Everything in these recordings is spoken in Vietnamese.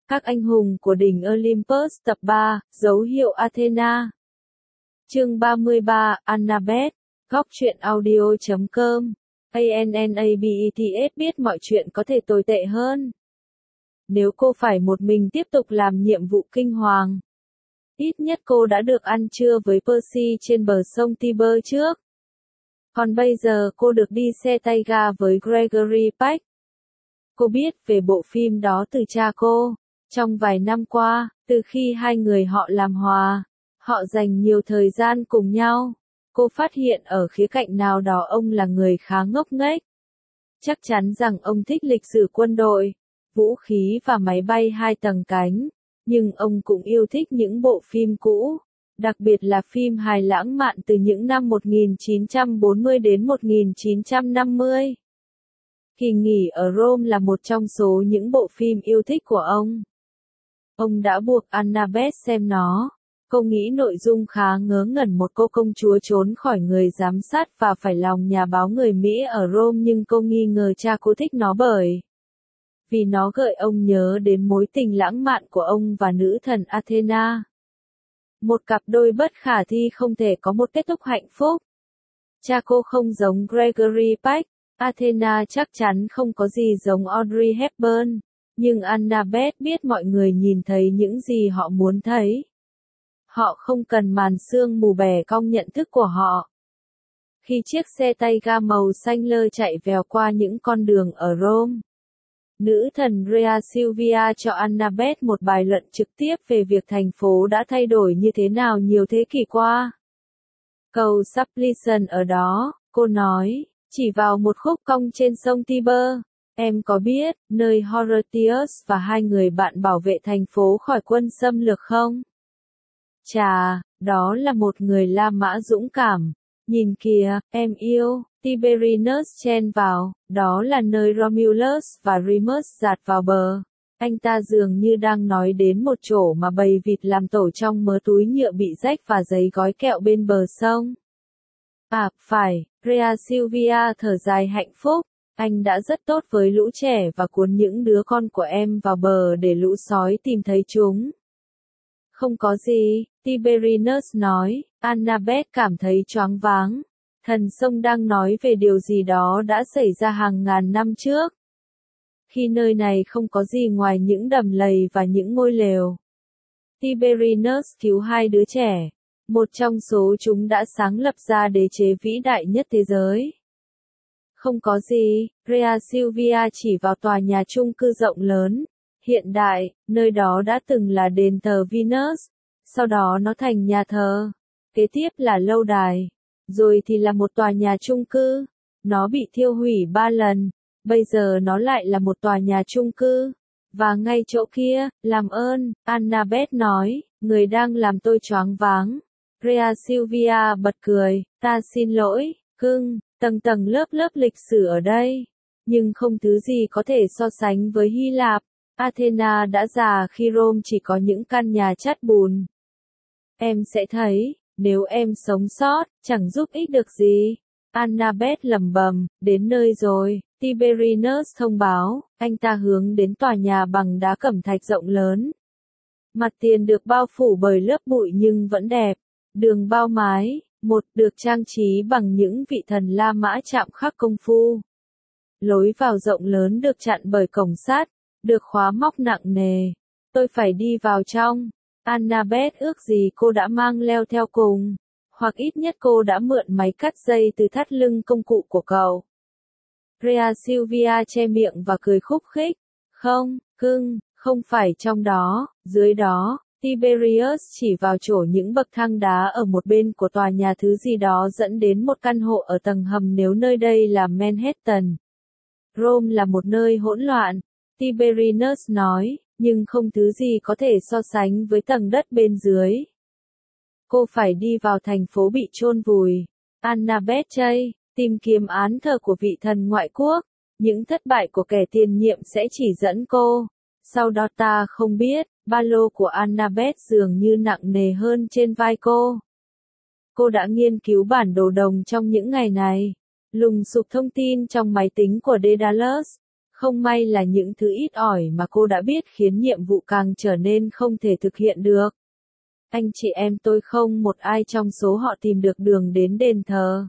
Các anh hùng của đỉnh Olympus tập 3, dấu hiệu Athena. Chương 33, Annabeth, góc truyện audio.com. Annabeth biết mọi chuyện có thể tồi tệ hơn. Nếu cô phải một mình tiếp tục làm nhiệm vụ kinh hoàng. Ít nhất cô đã được ăn trưa với Percy trên bờ sông Tiber trước. Còn bây giờ cô được đi xe tay ga với Gregory Peck. Cô biết về bộ phim đó từ cha cô. Trong vài năm qua, từ khi hai người họ làm hòa, họ dành nhiều thời gian cùng nhau. Cô phát hiện ở khía cạnh nào đó ông là người khá ngốc nghếch. Chắc chắn rằng ông thích lịch sử quân đội, vũ khí và máy bay hai tầng cánh, nhưng ông cũng yêu thích những bộ phim cũ, đặc biệt là phim hài lãng mạn từ những năm 1940 đến 1950. Kỳ nghỉ ở Rome là một trong số những bộ phim yêu thích của ông. Ông đã buộc Annabeth xem nó. Cô nghĩ nội dung khá ngớ ngẩn, một cô công chúa trốn khỏi người giám sát và phải lòng nhà báo người Mỹ ở Rome, nhưng cô nghi ngờ cha cô thích nó vì nó gợi ông nhớ đến mối tình lãng mạn của ông và nữ thần Athena. Một cặp đôi bất khả thi không thể có một kết thúc hạnh phúc. Cha cô không giống Gregory Peck, Athena chắc chắn không có gì giống Audrey Hepburn. Nhưng Annabeth biết mọi người nhìn thấy những gì họ muốn thấy. Họ không cần màn sương mù bẻ cong nhận thức của họ. Khi chiếc xe tay ga màu xanh lơ chạy vèo qua những con đường ở Rome, nữ thần Rhea Silvia cho Annabeth một bài luận trực tiếp về việc thành phố đã thay đổi như thế nào nhiều thế kỷ qua. Cầu Supplicant ở đó, cô nói, chỉ vào một khúc cong trên sông Tiber. Em có biết, nơi Horatius và hai người bạn bảo vệ thành phố khỏi quân xâm lược không? Chà, đó là một người La Mã dũng cảm. Nhìn kìa, em yêu, Tiberinus chen vào, đó là nơi Romulus và Remus dạt vào bờ. Anh ta dường như đang nói đến một chỗ mà bầy vịt làm tổ trong mớ túi nhựa bị rách và giấy gói kẹo bên bờ sông. À, phải, Rhea Silvia thở dài hạnh phúc. Anh đã rất tốt với lũ trẻ và cuốn những đứa con của em vào bờ để lũ sói tìm thấy chúng. Không có gì, Tiberinus nói. Annabeth cảm thấy choáng váng. Thần sông đang nói về điều gì đó đã xảy ra hàng ngàn năm trước. Khi nơi này không có gì ngoài những đầm lầy và những ngôi lều. Tiberinus cứu hai đứa trẻ. Một trong số chúng đã sáng lập ra đế chế vĩ đại nhất thế giới. Không có gì, Rhea Silvia chỉ vào tòa nhà chung cư rộng lớn, hiện đại, nơi đó đã từng là đền thờ Venus, sau đó nó thành nhà thờ, kế tiếp là lâu đài, rồi thì là một tòa nhà chung cư, nó bị thiêu hủy 3 lần, bây giờ nó lại là một tòa nhà chung cư, và ngay chỗ kia, làm ơn, Annabeth nói, người đang làm tôi choáng váng. Rhea Silvia bật cười, ta xin lỗi, cưng. Tầng tầng lớp lớp lịch sử ở đây, nhưng không thứ gì có thể so sánh với Hy Lạp. Athena đã già khi Rome chỉ có những căn nhà chát bùn. Em sẽ thấy, nếu em sống sót, chẳng giúp ích được gì. Annabeth lẩm bẩm, đến nơi rồi, Tiberinus thông báo, anh ta hướng đến tòa nhà bằng đá cẩm thạch rộng lớn. Mặt tiền được bao phủ bởi lớp bụi nhưng vẫn đẹp, đường bao mái. Được trang trí bằng những vị thần La Mã chạm khắc công phu. Lối vào rộng lớn được chặn bởi cổng sắt, được khóa móc nặng nề. Tôi phải đi vào trong. Annabeth ước gì cô đã mang leo theo cùng, hoặc ít nhất cô đã mượn máy cắt dây từ thắt lưng công cụ của cậu. Rhea Silvia che miệng và cười khúc khích. Không, cưng, không phải trong đó, dưới đó. Tiberius chỉ vào chỗ những bậc thang đá ở một bên của tòa nhà, thứ gì đó dẫn đến một căn hộ ở tầng hầm. Nếu nơi đây là Manhattan, Rome là một nơi hỗn loạn, Tiberinus nói, nhưng không thứ gì có thể so sánh với tầng đất bên dưới. Cô phải đi vào thành phố bị chôn vùi. Annabeth chây, tìm kiếm án thờ của vị thần ngoại quốc, những thất bại của kẻ tiền nhiệm sẽ chỉ dẫn cô. Sau đó ta không biết. Ba lô của Annabeth dường như nặng nề hơn trên vai cô. Cô đã nghiên cứu bản đồ đồng trong những ngày này, lùng sục thông tin trong máy tính của Daedalus. Không may là những thứ ít ỏi mà cô đã biết khiến nhiệm vụ càng trở nên không thể thực hiện được. Anh chị em tôi không một ai trong số họ tìm được đường đến đền thờ.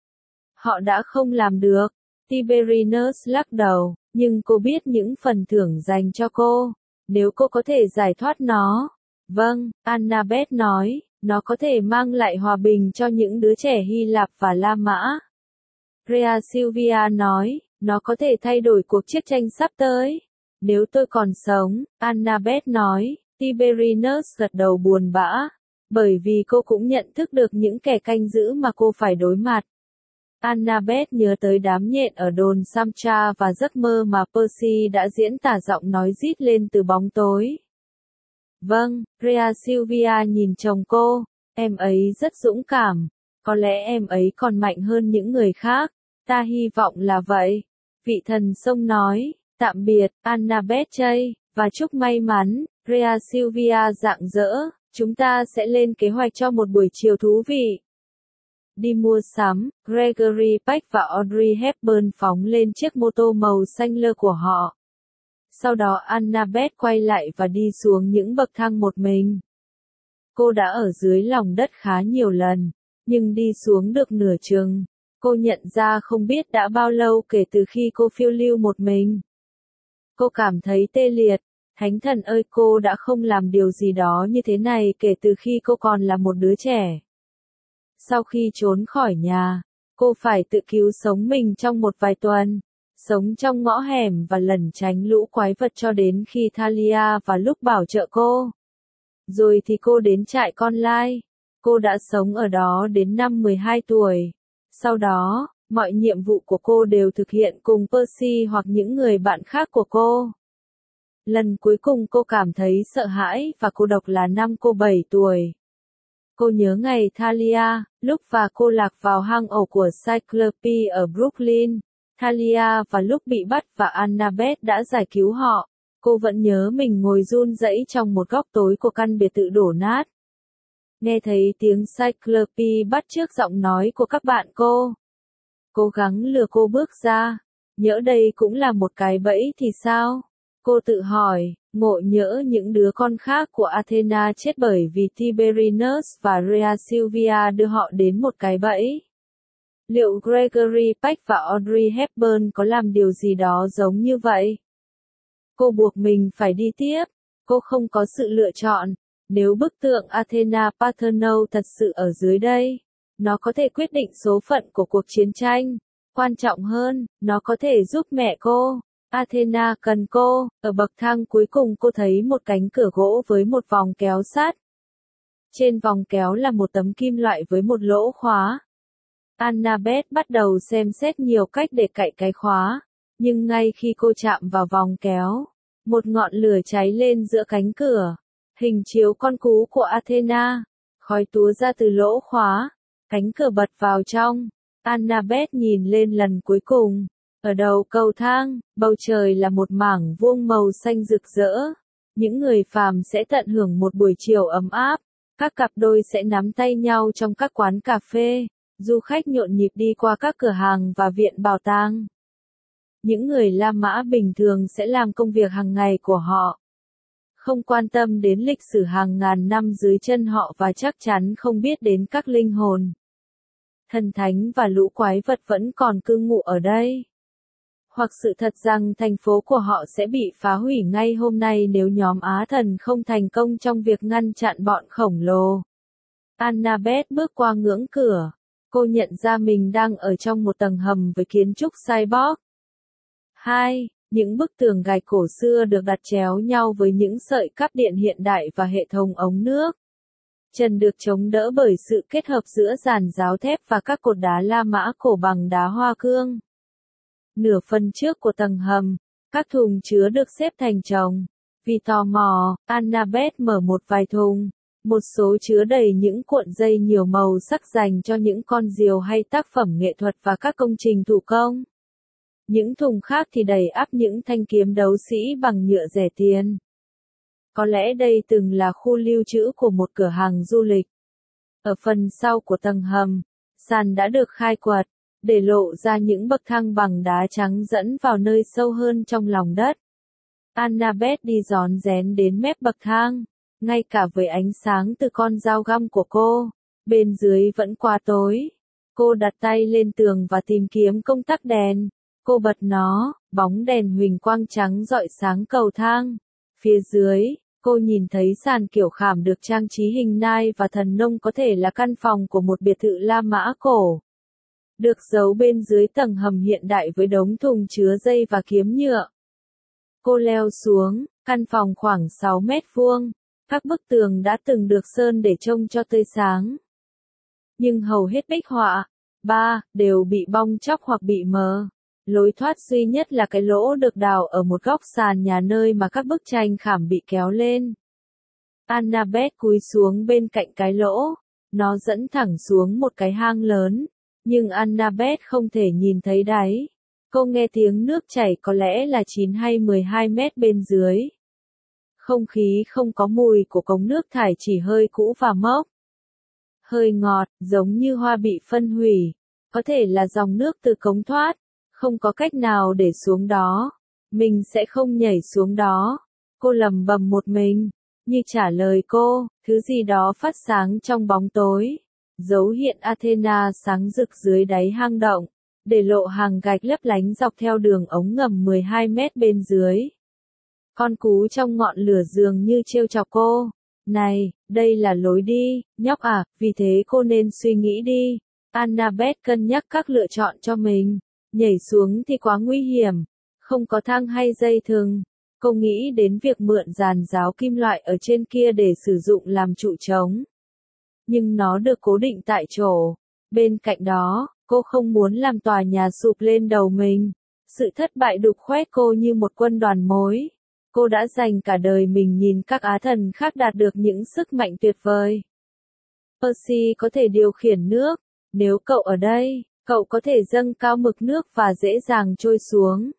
Họ đã không làm được. Tiberinus lắc đầu, nhưng cô biết những phần thưởng dành cho cô, nếu cô có thể giải thoát nó. Vâng, Annabeth nói, nó có thể mang lại hòa bình cho những đứa trẻ Hy Lạp và La Mã. Rhea Silvia nói, nó có thể thay đổi cuộc chiến tranh sắp tới. Nếu tôi còn sống, Annabeth nói, Tiberinus gật đầu buồn bã, bởi vì cô cũng nhận thức được những kẻ canh giữ mà cô phải đối mặt. Annabeth nhớ tới đám nhện ở đồn Samcha và giấc mơ mà Percy đã diễn tả giọng nói rít lên từ bóng tối. Vâng, Rhea Silvia nhìn chồng cô, em ấy rất dũng cảm, có lẽ em ấy còn mạnh hơn những người khác, ta hy vọng là vậy. Vị thần sông nói, tạm biệt, Annabeth Chey, và chúc may mắn, Rhea Silvia rạng rỡ, chúng ta sẽ lên kế hoạch cho một buổi chiều thú vị. Đi mua sắm, Gregory Peck và Audrey Hepburn phóng lên chiếc mô tô màu xanh lơ của họ. Sau đó Annabeth quay lại và đi xuống những bậc thang một mình. Cô đã ở dưới lòng đất khá nhiều lần, nhưng đi xuống được nửa chừng, cô nhận ra không biết đã bao lâu kể từ khi cô phiêu lưu một mình. Cô cảm thấy tê liệt, thánh thần ơi, cô đã không làm điều gì đó như thế này kể từ khi cô còn là một đứa trẻ. Sau khi trốn khỏi nhà, cô phải tự cứu sống mình trong một vài tuần, sống trong ngõ hẻm và lẩn tránh lũ quái vật cho đến khi Thalia và lúc bảo trợ cô. Rồi thì cô đến trại con lai. Cô đã sống ở đó đến năm 12 tuổi. Sau đó, mọi nhiệm vụ của cô đều thực hiện cùng Percy hoặc những người bạn khác của cô. Lần cuối cùng cô cảm thấy sợ hãi và cô độc là năm cô 7 tuổi. Cô nhớ ngày Thalia, lúc và cô lạc vào hang ổ của Cyclope ở Brooklyn. Thalia và lúc bị bắt và Annabeth đã giải cứu họ. Cô vẫn nhớ mình ngồi run rẩy trong một góc tối của căn biệt thự đổ nát. Nghe thấy tiếng Cyclope bắt chước giọng nói của các bạn cô. Cố gắng lừa cô bước ra. Nhỡ đây cũng là một cái bẫy thì sao? Cô tự hỏi, ngộ nhỡ những đứa con khác của Athena chết bởi vì Tiberinus và Rhea Silvia đưa họ đến một cái bẫy. Liệu Gregory Peck và Audrey Hepburn có làm điều gì đó giống như vậy? Cô buộc mình phải đi tiếp. Cô không có sự lựa chọn. Nếu bức tượng Athena Parthenon thật sự ở dưới đây, nó có thể quyết định số phận của cuộc chiến tranh. Quan trọng hơn, nó có thể giúp mẹ cô. Athena cần cô. Ở bậc thang cuối cùng cô thấy một cánh cửa gỗ với một vòng kéo sắt. Trên vòng kéo là một tấm kim loại với một lỗ khóa. Annabeth bắt đầu xem xét nhiều cách để cạy cái khóa. Nhưng ngay khi cô chạm vào vòng kéo, một ngọn lửa cháy lên giữa cánh cửa. Hình chiếu con cú của Athena. Khói túa ra từ lỗ khóa. Cánh cửa bật vào trong. Annabeth nhìn lên lần cuối cùng. Ở đầu cầu thang, bầu trời là một mảng vuông màu xanh rực rỡ. Những người phàm sẽ tận hưởng một buổi chiều ấm áp. Các cặp đôi sẽ nắm tay nhau trong các quán cà phê. Du khách nhộn nhịp đi qua các cửa hàng và viện bảo tàng. Những người La Mã bình thường sẽ làm công việc hàng ngày của họ. Không quan tâm đến lịch sử hàng ngàn năm dưới chân họ và chắc chắn không biết đến các linh hồn. Thần thánh và lũ quái vật vẫn còn cư ngụ ở đây. Hoặc sự thật rằng thành phố của họ sẽ bị phá hủy ngay hôm nay nếu nhóm Á thần không thành công trong việc ngăn chặn bọn khổng lồ. Annabeth bước qua ngưỡng cửa. Cô nhận ra mình đang ở trong một tầng hầm với kiến trúc cyborg. 2. Những bức tường gạch cổ xưa được đặt chéo nhau với những sợi cáp điện hiện đại và hệ thống ống nước. Trần được chống đỡ bởi sự kết hợp giữa giàn giáo thép và các cột đá La Mã cổ bằng đá hoa cương. Nửa phần trước của tầng hầm, các thùng chứa được xếp thành chồng. Vì tò mò, Annabeth mở một vài thùng. Một số chứa đầy những cuộn dây nhiều màu sắc dành cho những con diều hay tác phẩm nghệ thuật và các công trình thủ công. Những thùng khác thì đầy ắp những thanh kiếm đấu sĩ bằng nhựa rẻ tiền. Có lẽ đây từng là khu lưu trữ của một cửa hàng du lịch. Ở phần sau của tầng hầm, sàn đã được khai quật. để lộ ra những bậc thang bằng đá trắng dẫn vào nơi sâu hơn trong lòng đất. Annabeth đi rón rén đến mép bậc thang, ngay cả với ánh sáng từ con dao găm của cô, bên dưới vẫn quá tối. Cô đặt tay lên tường và tìm kiếm công tắc đèn. Cô bật nó, bóng đèn huỳnh quang trắng rọi sáng cầu thang. Phía dưới, cô nhìn thấy sàn kiểu khảm được trang trí hình nai và thần nông, có thể là căn phòng của một biệt thự La Mã cổ. Được giấu bên dưới tầng hầm hiện đại với đống thùng chứa dây và kiếm nhựa. Cô leo xuống, căn phòng khoảng 6 mét vuông. Các bức tường đã từng được sơn để trông cho tươi sáng. Nhưng hầu hết bích họa, đều bị bong tróc hoặc bị mờ. Lối thoát duy nhất là cái lỗ được đào ở một góc sàn nhà nơi mà các bức tranh khảm bị kéo lên. Annabeth cúi xuống bên cạnh cái lỗ. Nó dẫn thẳng xuống một cái hang lớn. Nhưng Annabeth không thể nhìn thấy đáy. Cô nghe tiếng nước chảy, có lẽ là 9 hay 12 mét bên dưới. Không khí không có mùi của cống nước thải, chỉ hơi cũ và mốc. Hơi ngọt, giống như hoa bị phân hủy. Có thể là dòng nước từ cống thoát. Không có cách nào để xuống đó. Mình sẽ không nhảy xuống đó. Cô lẩm bẩm một mình. Như trả lời cô, thứ gì đó phát sáng trong bóng tối. Dấu hiện Athena sáng rực dưới đáy hang động, để lộ hàng gạch lấp lánh dọc theo đường ống ngầm 12 mét bên dưới. Con cú trong ngọn lửa dường như trêu chọc cô. Này, đây là lối đi, nhóc à, vì thế cô nên suy nghĩ đi. Annabeth cân nhắc các lựa chọn cho mình. Nhảy xuống thì quá nguy hiểm. Không có thang hay dây thừng. Cô nghĩ đến việc mượn giàn giáo kim loại ở trên kia để sử dụng làm trụ trống. Nhưng nó được cố định tại chỗ. Bên cạnh đó, cô không muốn làm tòa nhà sụp lên đầu mình. Sự thất bại đục khoét cô như một quân đoàn mối. Cô đã dành cả đời mình nhìn các á thần khác đạt được những sức mạnh tuyệt vời. Percy có thể điều khiển nước. Nếu cậu ở đây, cậu có thể dâng cao mực nước và dễ dàng trôi xuống.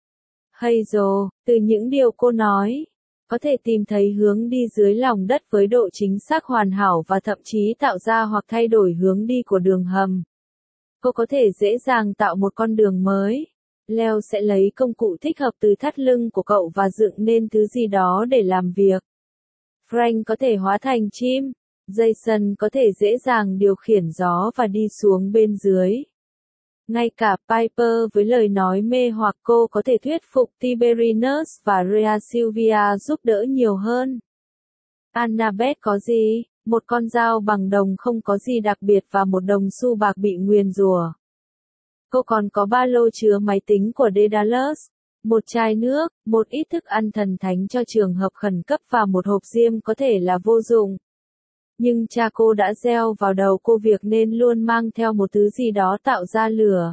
Hazel, từ những điều cô nói, có thể tìm thấy hướng đi dưới lòng đất với độ chính xác hoàn hảo và thậm chí tạo ra hoặc thay đổi hướng đi của đường hầm. Cô có thể dễ dàng tạo một con đường mới. Leo sẽ lấy công cụ thích hợp từ thắt lưng của cậu và dựng nên thứ gì đó để làm việc. Frank có thể hóa thành chim. Jason có thể dễ dàng điều khiển gió và đi xuống bên dưới. Ngay cả Piper với lời nói mê hoặc cô có thể thuyết phục Tiberinus và Rhea Silvia giúp đỡ nhiều hơn. Annabeth có gì? Một con dao bằng đồng không có gì đặc biệt và một đồng xu bạc bị nguyền rủa. Cô còn có ba lô chứa máy tính của Daedalus, một chai nước, một ít thức ăn thần thánh cho trường hợp khẩn cấp và một hộp diêm có thể là vô dụng. Nhưng cha cô đã gieo vào đầu cô việc nên luôn mang theo một thứ gì đó tạo ra lửa.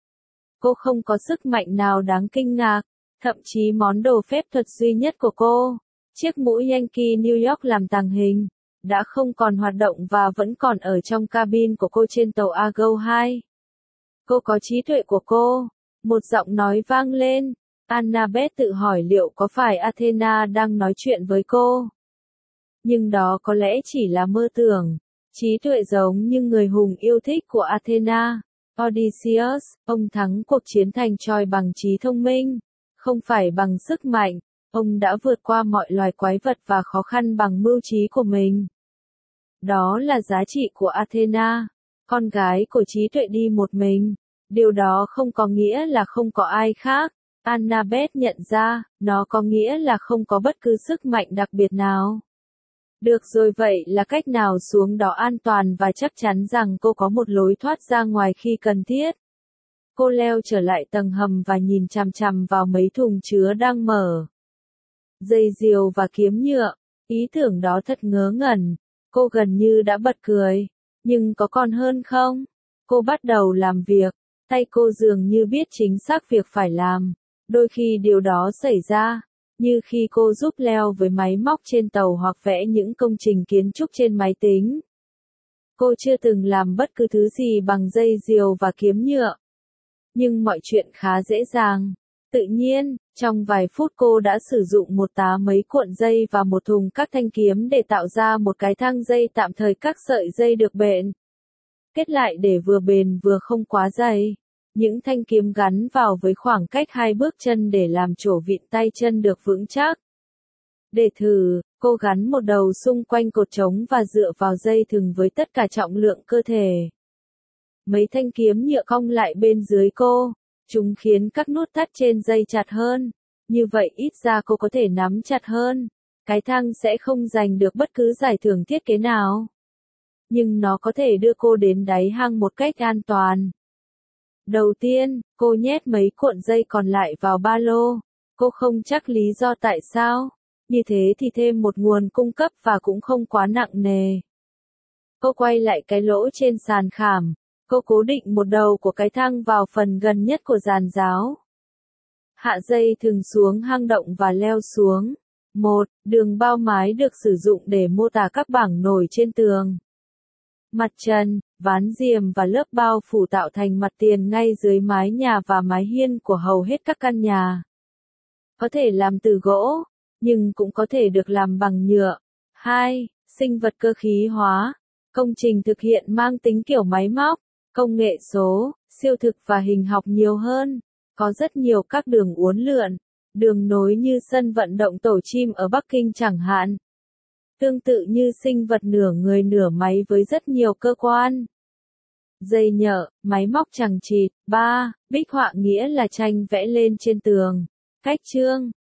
Cô không có sức mạnh nào đáng kinh ngạc, thậm chí món đồ phép thuật duy nhất của cô, chiếc mũ Yankee New York làm tàng hình, đã không còn hoạt động và vẫn còn ở trong cabin của cô trên tàu Argo 2. Cô có trí tuệ của cô. Một giọng nói vang lên. Annabeth tự hỏi liệu có phải Athena đang nói chuyện với cô. Nhưng đó có lẽ chỉ là mơ tưởng. Trí tuệ giống như người hùng yêu thích của Athena, Odysseus, ông thắng cuộc chiến thành Troy bằng trí thông minh, không phải bằng sức mạnh. Ông đã vượt qua mọi loài quái vật và khó khăn bằng mưu trí của mình. Đó là giá trị của Athena, con gái của trí tuệ đi một mình. Điều đó không có nghĩa là không có ai khác. Annabeth nhận ra, nó có nghĩa là không có bất cứ sức mạnh đặc biệt nào. Được rồi, vậy là cách nào xuống đó an toàn và chắc chắn rằng cô có một lối thoát ra ngoài khi cần thiết. Cô leo trở lại tầng hầm và nhìn chằm chằm vào mấy thùng chứa đang mở. Dây diều và kiếm nhựa. Ý tưởng đó thật ngớ ngẩn. Cô gần như đã bật cười. Nhưng có còn hơn không? Cô bắt đầu làm việc. Tay cô dường như biết chính xác việc phải làm. Đôi khi điều đó xảy ra. Như khi cô giúp Leo với máy móc trên tàu hoặc vẽ những công trình kiến trúc trên máy tính. Cô chưa từng làm bất cứ thứ gì bằng dây diều và kiếm nhựa. Nhưng mọi chuyện khá dễ dàng. Tự nhiên, trong vài phút cô đã sử dụng một tá mấy cuộn dây và một thùng các thanh kiếm để tạo ra một cái thang dây tạm thời. Các sợi dây được bện kết lại để vừa bền vừa không quá dày. Những thanh kiếm gắn vào với khoảng cách 2 bước chân để làm chỗ vịn tay chân được vững chắc. Để thử, cô gắn một đầu xung quanh cột trống và dựa vào dây thừng với tất cả trọng lượng cơ thể. Mấy thanh kiếm nhựa cong lại bên dưới cô. Chúng khiến các nút thắt trên dây chặt hơn. Như vậy ít ra cô có thể nắm chặt hơn. Cái thang sẽ không giành được bất cứ giải thưởng thiết kế nào. Nhưng nó có thể đưa cô đến đáy hang một cách an toàn. Đầu tiên, cô nhét mấy cuộn dây còn lại vào ba lô. Cô không chắc lý do tại sao. Như thế thì thêm một nguồn cung cấp và cũng không quá nặng nề. Cô quay lại cái lỗ trên sàn khảm. Cô cố định một đầu của cái thang vào phần gần nhất của giàn giáo. Hạ dây thừng xuống hang động và leo xuống. 1. Đường bao mái được sử dụng để mô tả các bảng nổi trên tường. Mặt trần, ván diềm và lớp bao phủ tạo thành mặt tiền ngay dưới mái nhà và mái hiên của hầu hết các căn nhà. Có thể làm từ gỗ, nhưng cũng có thể được làm bằng nhựa. 2. Sinh vật cơ khí hóa. Công trình thực hiện mang tính kiểu máy móc, công nghệ số, siêu thực và hình học nhiều hơn. Có rất nhiều các đường uốn lượn, đường nối như sân vận động tổ chim ở Bắc Kinh chẳng hạn. Tương tự như sinh vật nửa người nửa máy với rất nhiều cơ quan. Dây nhợ, máy móc chằng chịt. 3. Bích họa nghĩa là tranh vẽ lên trên tường. Cách chương